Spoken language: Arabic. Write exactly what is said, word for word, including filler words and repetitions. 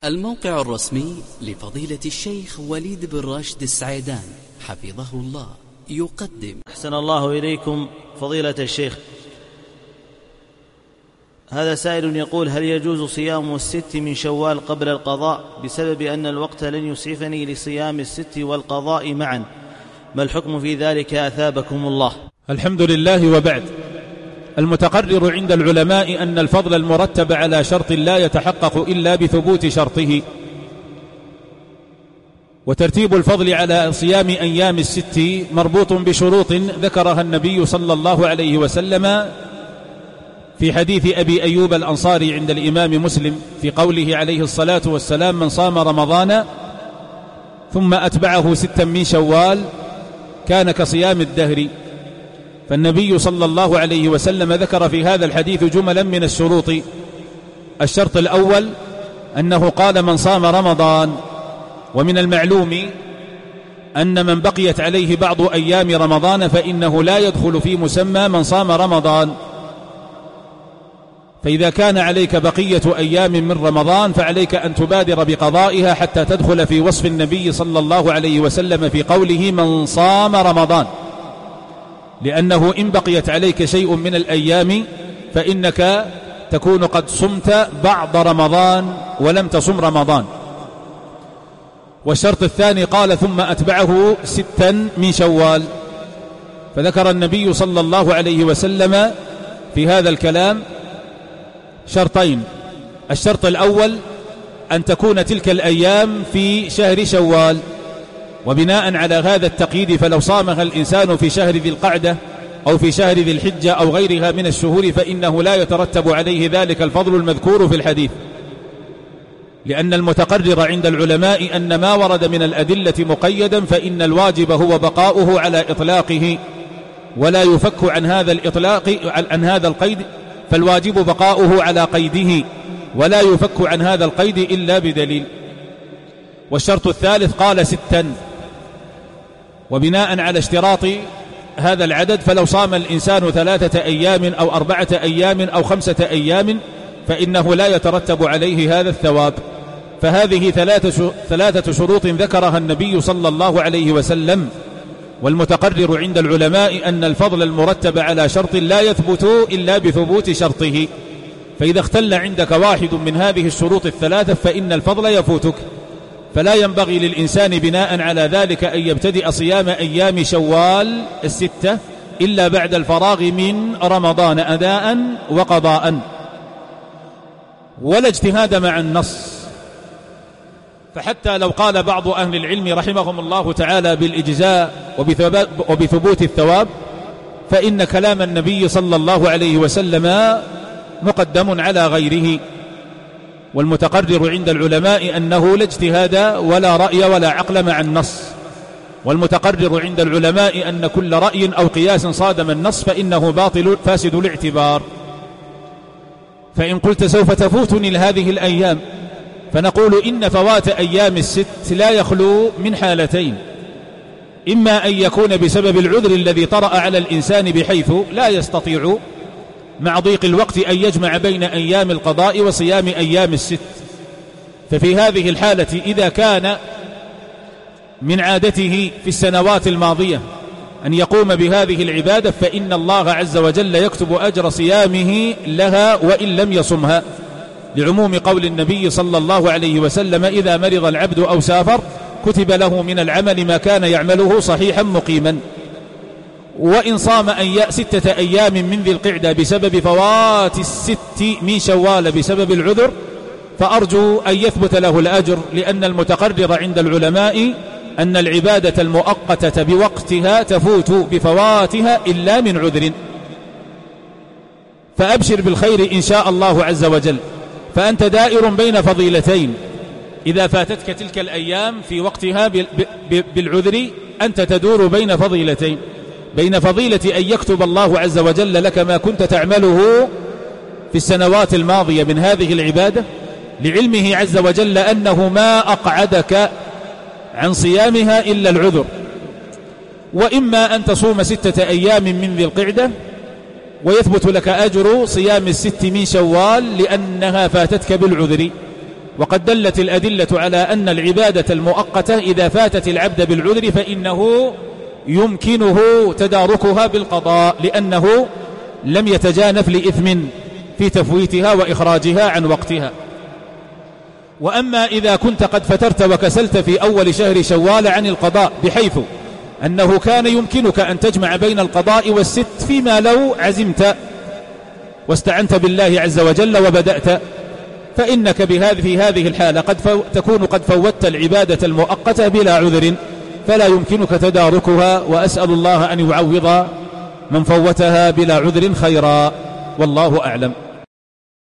الموقع الرسمي لفضيلة الشيخ وليد بن راشد السعيدان حفظه الله يقدم. أحسن الله إليكم فضيلة الشيخ. هذا سائل يقول: هل يجوز صيام الست من شوال قبل القضاء بسبب أن الوقت لن يسعفني لصيام الست والقضاء معا؟ ما الحكم في ذلك أثابكم الله؟ الحمد لله، وبعد. المتقرر عند العلماء أن الفضل المرتب على شرط لا يتحقق إلا بثبوت شرطه، وترتيب الفضل على صيام أيام الست مربوط بشروط ذكرها النبي صلى الله عليه وسلم في حديث أبي أيوب الأنصاري عند الإمام مسلم في قوله عليه الصلاة والسلام: من صام رمضان ثم أتبعه ستا من شوال كان كصيام الدهر. فالنبي صلى الله عليه وسلم ذكر في هذا الحديث جملا من الشروط. الشرط الأول أنه قال: من صام رمضان. ومن المعلوم أن من بقيت عليه بعض أيام رمضان فإنه لا يدخل في مسمى من صام رمضان. فإذا كان عليك بقية أيام من رمضان فعليك أن تبادر بقضائها حتى تدخل في وصف النبي صلى الله عليه وسلم في قوله: من صام رمضان، لأنه إن بقيت عليك شيء من الأيام فإنك تكون قد صمت بعض رمضان ولم تصم رمضان. والشرط الثاني قال: ثم أتبعه ستا من شوال. فذكر النبي صلى الله عليه وسلم في هذا الكلام شرطين. الشرط الأول أن تكون تلك الأيام في شهر شوال، وبناء على هذا التقييد فلو صامها الإنسان في شهر ذي القعدة أو في شهر ذي الحجة أو غيرها من الشهور فإنه لا يترتب عليه ذلك الفضل المذكور في الحديث، لأن المتقرر عند العلماء أن ما ورد من الأدلة مقيدا فإن الواجب هو بقاؤه على إطلاقه ولا يفك عن هذا الإطلاق عن هذا القيد، فالواجب بقاؤه على قيده ولا يفك عن هذا القيد إلا بدليل. والشرط الثالث قال ستا، وبناء على اشتراط هذا العدد فلو صام الإنسان ثلاثة أيام أو أربعة أيام أو خمسة أيام فإنه لا يترتب عليه هذا الثواب. فهذه ثلاثة شروط ذكرها النبي صلى الله عليه وسلم. والمتقرر عند العلماء أن الفضل المرتب على شرط لا يثبت إلا بثبوت شرطه، فإذا اختل عندك واحد من هذه الشروط الثلاثة فإن الفضل يفوتك. فلا ينبغي للإنسان بناء على ذلك أن يبتدئ صيام أيام شوال الستة إلا بعد الفراغ من رمضان أداء وقضاء. ولا اجتهاد مع النص، فحتى لو قال بعض أهل العلم رحمهم الله تعالى بالإجزاء وبثبوت الثواب فإن كلام النبي صلى الله عليه وسلم مقدم على غيره. والمتقرر عند العلماء أنه لا اجتهاد ولا رأي ولا عقل مع النص. والمتقرر عند العلماء أن كل رأي أو قياس صادم النص فإنه باطل فاسد الاعتبار. فإن قلت سوف تفوتني هذه الأيام فنقول إن فوات أيام الست لا يخلو من حالتين: إما أن يكون بسبب العذر الذي طرأ على الإنسان بحيث لا يستطيع مع ضيق الوقت أن يجمع بين أيام القضاء وصيام أيام الست، ففي هذه الحالة إذا كان من عادته في السنوات الماضية أن يقوم بهذه العبادة فإن الله عز وجل يكتب أجر صيامه لها وإن لم يصمها، لعموم قول النبي صلى الله عليه وسلم: إذا مرض العبد أو سافر كتب له من العمل ما كان يعمله صحيحا مقيما. وإن صام أي ستة أيام من ذي القعدة بسبب فوات الست من شوال بسبب العذر فأرجو أن يثبت له الأجر، لأن المتقرر عند العلماء أن العبادة المؤقتة بوقتها تفوت بفواتها إلا من عذر. فأبشر بالخير إن شاء الله عز وجل، فأنت دائر بين فضيلتين: إذا فاتتك تلك الأيام في وقتها بالعذر أنت تدور بين فضيلتين، بين فضيلة أن يكتب الله عز وجل لك ما كنت تعمله في السنوات الماضية من هذه العبادة لعلمه عز وجل أنه ما أقعدك عن صيامها إلا العذر، وإما أن تصوم ستة أيام من ذي القعدة ويثبت لك أجر صيام الست من شوال لأنها فاتتك بالعذر. وقد دلت الأدلة على أن العبادة المؤقتة إذا فاتت العبد بالعذر فإنه يمكنه تداركها بالقضاء، لأنه لم يتجانف لإثم في تفويتها وإخراجها عن وقتها. وأما إذا كنت قد فترت وكسلت في أول شهر شوال عن القضاء بحيث أنه كان يمكنك أن تجمع بين القضاء والست فيما لو عزمت واستعنت بالله عز وجل وبدأت، فإنك بهذه في هذه الحالة قد فو تكون قد فوتت العبادة المؤقتة بلا عذر، فلا يمكنك تداركها، وأسأل الله أن يعوض من فوتها بلا عذر خيرا، والله أعلم.